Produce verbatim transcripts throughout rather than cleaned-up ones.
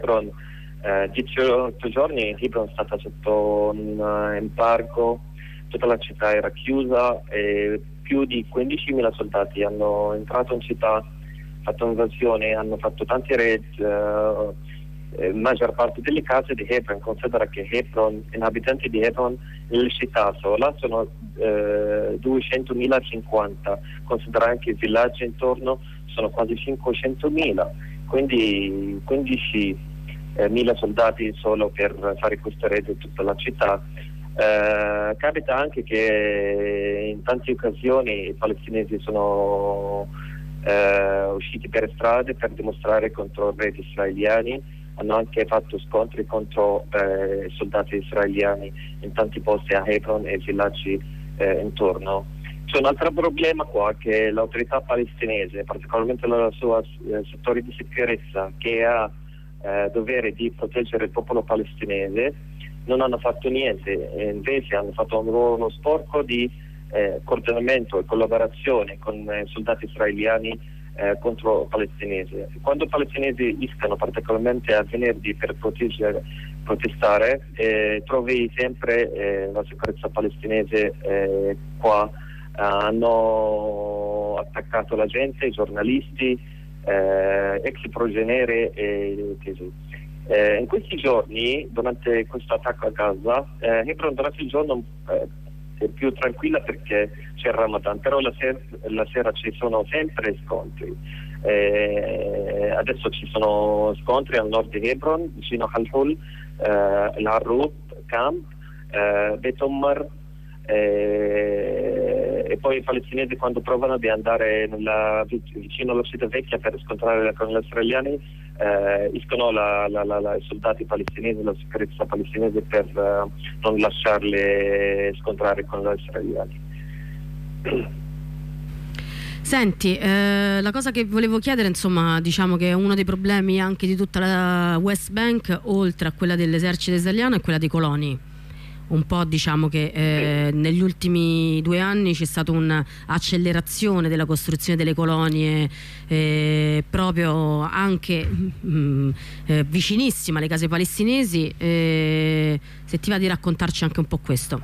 Hebron, eh, diciotto giorni Hebron è stata sotto un uh, embargo, tutta la città era chiusa e più di quindicimila soldati hanno entrato in città, fatto un'invasione, hanno fatto tanti raid. Uh, eh, maggior parte delle case di Hebron, considera che Hebron, gli abitanti di Hebron nella città sola sono eh, duecentomilacinquanta, considera anche i villaggi intorno sono quasi cinquecentomila, quindi quindicimila soldati solo per fare questo raid in tutta la città. Eh, capita anche che in tante occasioni i palestinesi sono eh, usciti per strade per dimostrare contro i raid israeliani, hanno anche fatto scontri contro eh, soldati israeliani in tanti posti a Hebron e villaggi eh, intorno. C'è un altro problema qua, che l'autorità palestinese, particolarmente il suo eh, settore di sicurezza, che ha eh, dovere di proteggere il popolo palestinese, non hanno fatto niente, e invece hanno fatto un ruolo sporco di eh, coordinamento e collaborazione con eh, soldati israeliani Eh, contro i palestinesi. Quando i palestinesi iscano particolarmente a venerdì per proteggere, protestare, eh, trovi sempre eh, la sicurezza palestinese eh, qua. Eh, hanno attaccato la gente, i giornalisti, eh, ex prigionieri e così. Eh, in questi giorni, durante questo attacco a Gaza, eh, Hebron durante il giorno eh, è più tranquilla perché c'è il Ramadan, però la sera, la sera ci sono sempre scontri. Eh, adesso ci sono scontri al nord di Hebron, vicino a Halhul, eh, l'Arrut, Camp, eh, Bet Omar, eh, e poi i palestinesi quando provano di andare nella, vicino alla città vecchia per scontrare con gli israeliani, eh, iscono la, la, la, la, i soldati palestinesi, la sicurezza palestinese per uh, non lasciarli scontrare con gli israeliani. Senti, eh, la cosa che volevo chiedere, insomma, diciamo che uno dei problemi anche di tutta la West Bank, oltre a quella dell'esercito israeliano, è quella dei coloni. Un po' diciamo che eh, negli ultimi due anni c'è stata un'accelerazione della costruzione delle colonie eh, proprio anche mh, eh, vicinissima alle case palestinesi. Eh, se ti va di raccontarci anche un po' questo.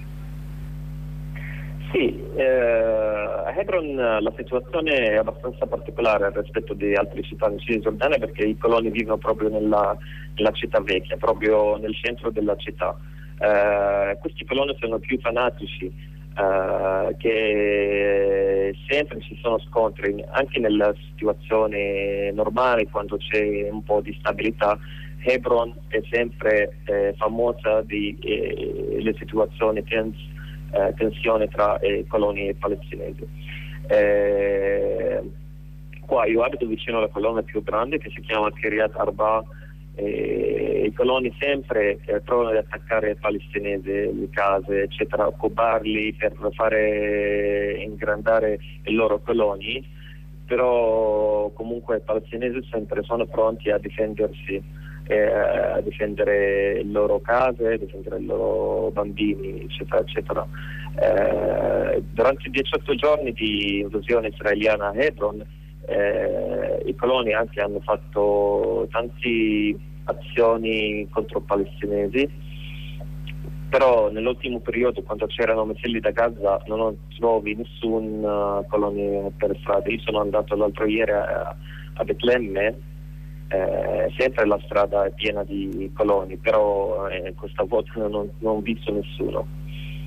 Sì, eh, a Hebron la situazione è abbastanza particolare rispetto di altre città in Cisgiordania, perché i coloni vivono proprio nella, nella città vecchia, proprio nel centro della città. Uh, questi coloni sono più fanatici, uh, che sempre ci sono scontri anche nella situazione normale, quando c'è un po' di stabilità. Hebron è sempre eh, famosa di eh, le situazioni tens, eh, tensione tra eh, coloni e palestinesi. Eh, qua io abito vicino alla colonna più grande che si chiama Kiryat Arba. Eh, i coloni sempre eh, provano ad attaccare i palestinesi, le case, eccetera, occuparli per fare ingrandare i loro coloni, però comunque i palestinesi sempre sono pronti a difendersi, eh, a difendere le loro case, a difendere i loro bambini, eccetera, eccetera. Eh, durante i diciotto giorni di invasione israeliana a Hebron, Eh, i coloni anche hanno fatto tante azioni contro i palestinesi, però nell'ultimo periodo, quando c'erano missili da Gaza, non trovi nessun uh, colonia per strada. Io sono andato l'altro ieri a, a Betlemme, eh, sempre la strada è piena di coloni, però eh, questa volta non, non ho visto nessuno.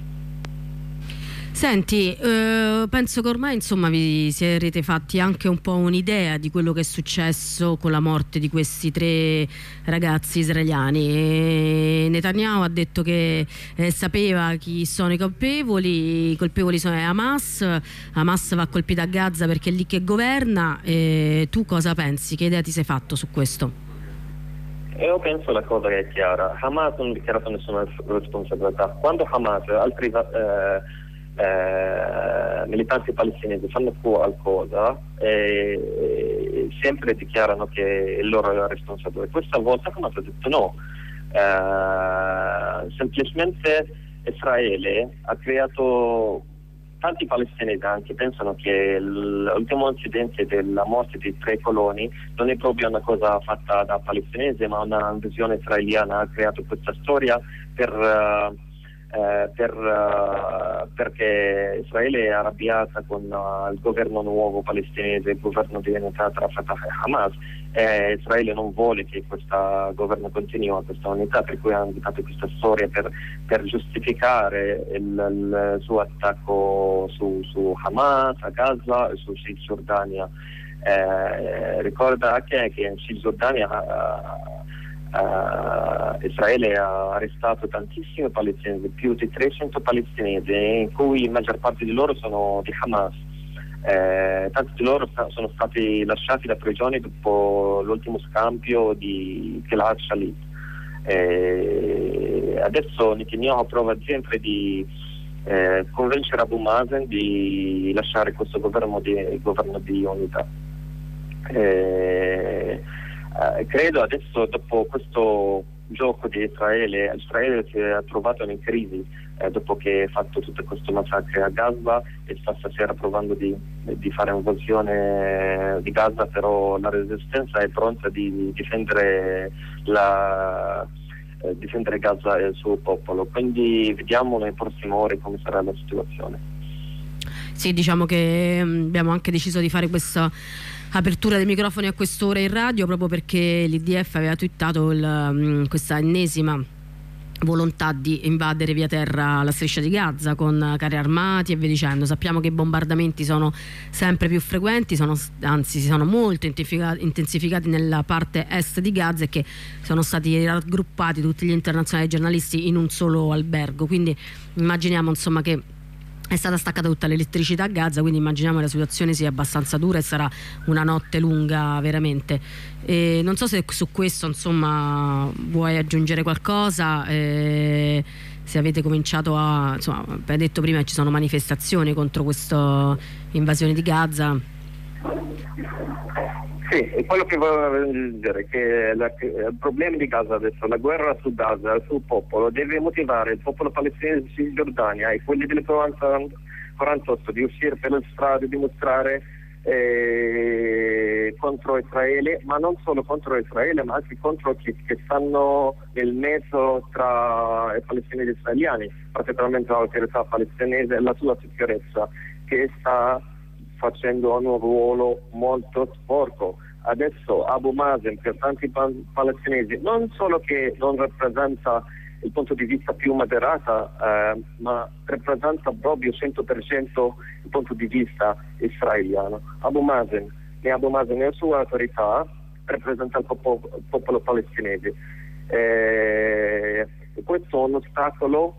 Senti, eh, penso che ormai insomma vi siete fatti anche un po' un'idea di quello che è successo con la morte di questi tre ragazzi israeliani. E Netanyahu ha detto che eh, sapeva chi sono i colpevoli, i colpevoli sono Hamas, Hamas va colpita a Gaza perché è lì che governa. E tu cosa pensi? Che idea ti sei fatto su questo? Io penso la cosa che è chiara. Hamas non ha dichiarato nessuna responsabilità. Quando Hamas e altri eh, Eh, militanti palestinesi fanno qualcosa e, e sempre dichiarano che loro è la responsabile. Questa volta Hamas ha detto no, eh, semplicemente Israele ha creato tanti palestinesi anche pensano che l'ultimo incidente della morte di tre coloni non è proprio una cosa fatta da palestinesi, ma una visione israeliana. Ha creato questa storia per, uh, uh, per, uh, perché Israele è arrabbiata con uh, il governo nuovo palestinese, il governo di unità tra Fatah e Hamas. Eh, Israele non vuole che questo governo continui, questa unità, per cui ha inventato questa storia per, per giustificare il, il suo attacco su, su Hamas, a Gaza e su Cisgiordania. Eh, ricorda anche che in Cisgiordania uh, uh, Israele ha arrestato tantissimi palestinesi, più di trecento palestinesi, in cui la maggior parte di loro sono di Hamas. Eh, tanti di loro sta- sono stati lasciati da prigione dopo l'ultimo scambio di Gilad Shalit. Eh, adesso Netanyahu prova sempre di eh, convincere Abu Mazen di lasciare questo governo di, governo di unità. Eh, eh, credo adesso, dopo questo gioco di Israele, Israele si è trovato in crisi eh, dopo che ha fatto tutto questo massacro a Gaza e sta stasera provando di, di fare un'invasione di Gaza, però la resistenza è pronta di difendere la eh, difendere Gaza e il suo popolo, quindi vediamo nei prossimi ore come sarà la situazione. Sì, diciamo che abbiamo anche deciso di fare questa apertura dei microfoni a quest'ora in radio proprio perché l'I D F aveva twittato il, questa ennesima volontà di invadere via terra la striscia di Gaza con carri armati e via dicendo. Sappiamo che i bombardamenti sono sempre più frequenti, sono, anzi si sono molto intensificati nella parte est di Gaza e che sono stati raggruppati tutti gli internazionali giornalisti in un solo albergo, quindi immaginiamo insomma che è stata staccata tutta l'elettricità a Gaza, quindi immaginiamo che la situazione sia abbastanza dura e sarà una notte lunga veramente. E non so se su questo insomma vuoi aggiungere qualcosa, eh, se avete cominciato a, insomma, hai detto prima che ci sono manifestazioni contro questa invasione di Gaza. Sì, è quello che volevo dire, che la, il problema di Gaza adesso, la guerra su Gaza, sul popolo, deve motivare il popolo palestinese di Cisgiordania e quelli del quarantotto di uscire per le strade, di dimostrare eh, contro Israele, ma non solo contro Israele, ma anche contro chi che stanno nel mezzo tra i palestinesi e gli israeliani, particolarmente l'autorità palestinese e la sua sicurezza, che sta facendo un ruolo molto sporco. Adesso Abu Mazen per tanti palestinesi non solo che non rappresenta il punto di vista più moderato, eh, ma rappresenta proprio cento per cento il punto di vista israeliano. Abu Mazen e Abu Mazen e la sua autorità rappresenta il popolo, il popolo palestinese. Eh, questo è un ostacolo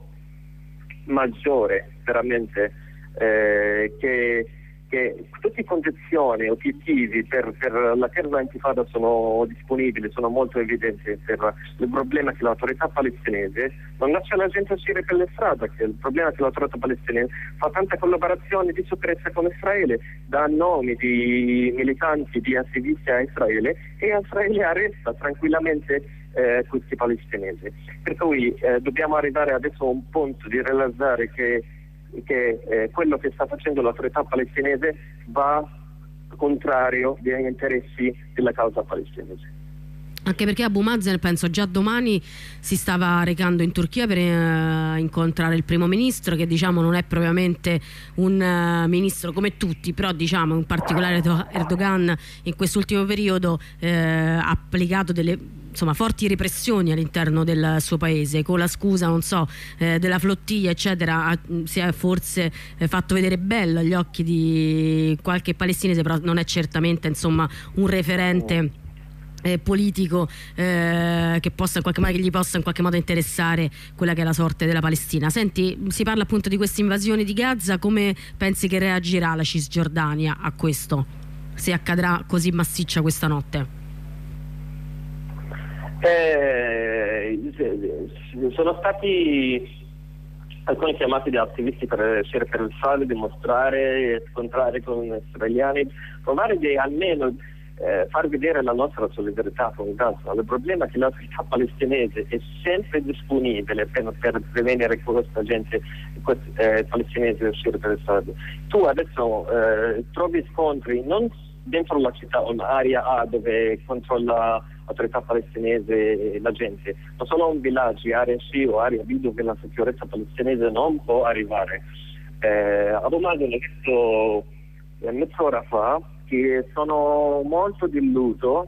maggiore veramente eh, che che tutte le condizioni, obiettivi per, per la terza intifada sono disponibili, sono molto evidenti. Per il problema è che l'autorità palestinese non lascia la gente uscire per le strade, che il problema è che l'autorità palestinese fa tanta collaborazione di sicurezza con Israele, dà nomi di militanti, di attivisti a Israele e Israele arresta tranquillamente eh, questi palestinesi. Per cui eh, dobbiamo arrivare adesso a un punto di realizzare che che eh, quello che sta facendo l'autorità palestinese va contrario degli interessi della causa palestinese. Anche perché Abu Mazen penso già domani si stava recando in Turchia per eh, incontrare il primo ministro, che diciamo non è propriamente un uh, ministro come tutti, però diciamo in particolare Erdogan in quest'ultimo periodo eh, ha applicato delle insomma forti repressioni all'interno del suo paese, con la scusa non so eh, della flottiglia eccetera. Ha, si è forse eh, fatto vedere bello agli occhi di qualche palestinese, però non è certamente insomma un referente Eh, politico eh, che possa in qualche modo, che gli possa in qualche modo interessare quella che è la sorte della Palestina. Senti, si parla appunto di questa invasione di Gaza, come pensi che reagirà la Cisgiordania a questo, se accadrà così massiccia questa notte? Eh, sono stati alcuni chiamati da attivisti per uscire per il fare, dimostrare, scontrare con gli israeliani, provare di almeno eh, far vedere la nostra solidarietà con Gaza. Il problema è che l'autorità palestinese è sempre disponibile per, per prevenire questa gente questi, eh, palestinesi a uscire per le strade. Tu adesso eh, trovi scontri non dentro la città o un'area A dove controlla l'autorità palestinese la gente, ma solo in villaggi, area C o area B dove la sicurezza palestinese non può arrivare. Eh, a Roma ho detto eh, mezz'ora fa che sono molto deluso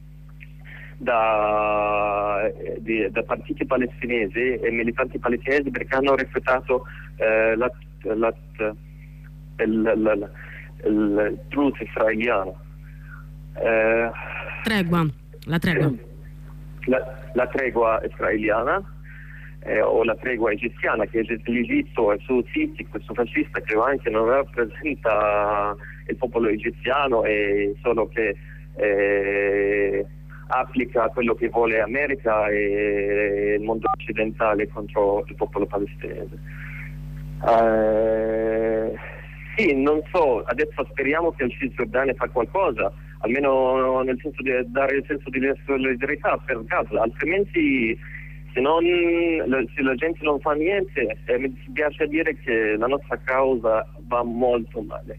da, di, da partiti palestinesi e militanti palestinesi perché hanno rifiutato eh, la, la, il, il, il truce israeliano. Eh, tregua, la tregua. La, la tregua israeliana eh, o la tregua egiziana, che l'Egitto è su Sisi, questo fascista che anche non rappresenta il popolo egiziano, e solo che eh, applica quello che vuole America e il mondo occidentale contro il popolo palestinese. Eh, sì, non so, adesso speriamo che il Cisgiordania fa qualcosa, almeno nel senso di dare il senso di solidarietà per Gaza, altrimenti se, non, se la gente non fa niente eh, mi dispiace dire che la nostra causa va molto male.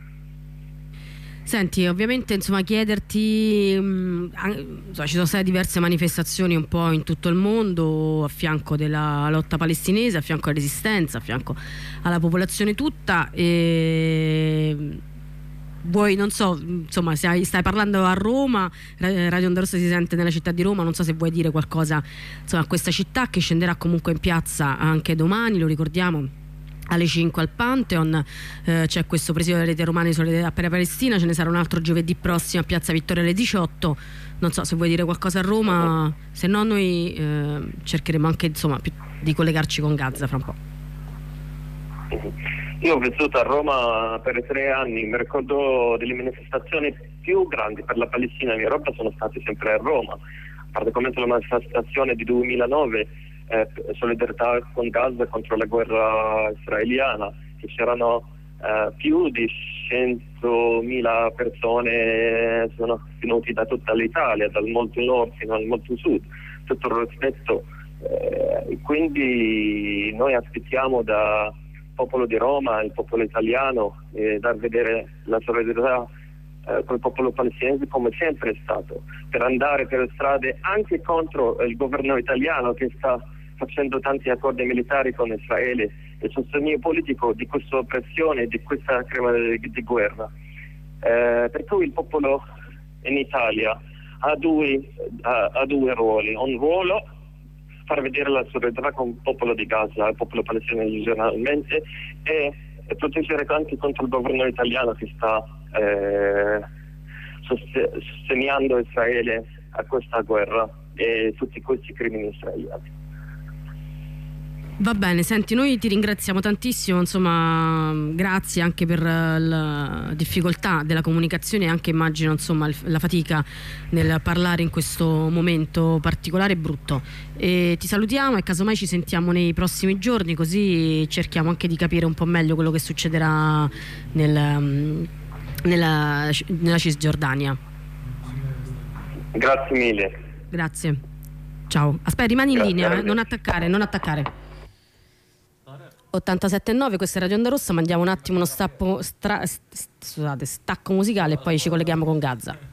Senti, ovviamente insomma chiederti, mh, insomma, ci sono state diverse manifestazioni un po' in tutto il mondo a fianco della lotta palestinese, a fianco alla resistenza, a fianco alla popolazione tutta, e vuoi, non so, insomma, stai, stai parlando a Roma, Radio Onda Rossa si sente nella città di Roma, non so se vuoi dire qualcosa insomma a questa città che scenderà comunque in piazza anche domani, lo ricordiamo, alle cinque al Pantheon. Eh, c'è questo presidio delle rete romane di solidarietà per la Palestina, ce ne sarà un altro giovedì prossimo a Piazza Vittoria alle diciotto. Non so se vuoi dire qualcosa a Roma, se no noi eh, cercheremo anche insomma più di collegarci con Gaza fra un po'. Io ho vissuto a Roma per tre anni, mi ricordo delle manifestazioni più grandi per la Palestina in Europa sono state sempre a Roma, praticamente la manifestazione di duemilanove, eh, solidarietà con Gaza contro la guerra israeliana, che c'erano eh, più di centomila persone sono venuti da tutta l'Italia, dal molto nord fino al molto sud, tutto il rispetto, eh, quindi noi aspettiamo da popolo di Roma, il popolo italiano, eh, dar vedere la solidarietà eh, con il popolo palestinese come sempre è stato, per andare per le strade anche contro il governo italiano che sta facendo tanti accordi militari con Israele, e il sostegno politico di questa oppressione, di questa crema di, di guerra. Eh, per cui il popolo in Italia ha due, ha, ha due ruoli, un ruolo far vedere la solidarietà con il popolo di Gaza, il popolo palestinese generalmente, e, e proteggere anche contro il governo italiano che sta eh, sostenendo Israele a questa guerra e tutti questi crimini israeliani. Va bene, senti, noi ti ringraziamo tantissimo, insomma, grazie anche per la difficoltà della comunicazione e anche immagino insomma la fatica nel parlare in questo momento particolare e brutto. E ti salutiamo e casomai ci sentiamo nei prossimi giorni, così cerchiamo anche di capire un po' meglio quello che succederà nel, nella, nella Cisgiordania. Grazie mille. Grazie. Ciao. Aspetta, rimani in Grazie. linea, eh? non attaccare, non attaccare. ottantasette e nove, questa è Radio Onda Rossa, mandiamo un attimo uno stappo stra, st, scusate, stacco musicale e poi ci colleghiamo con Gaza.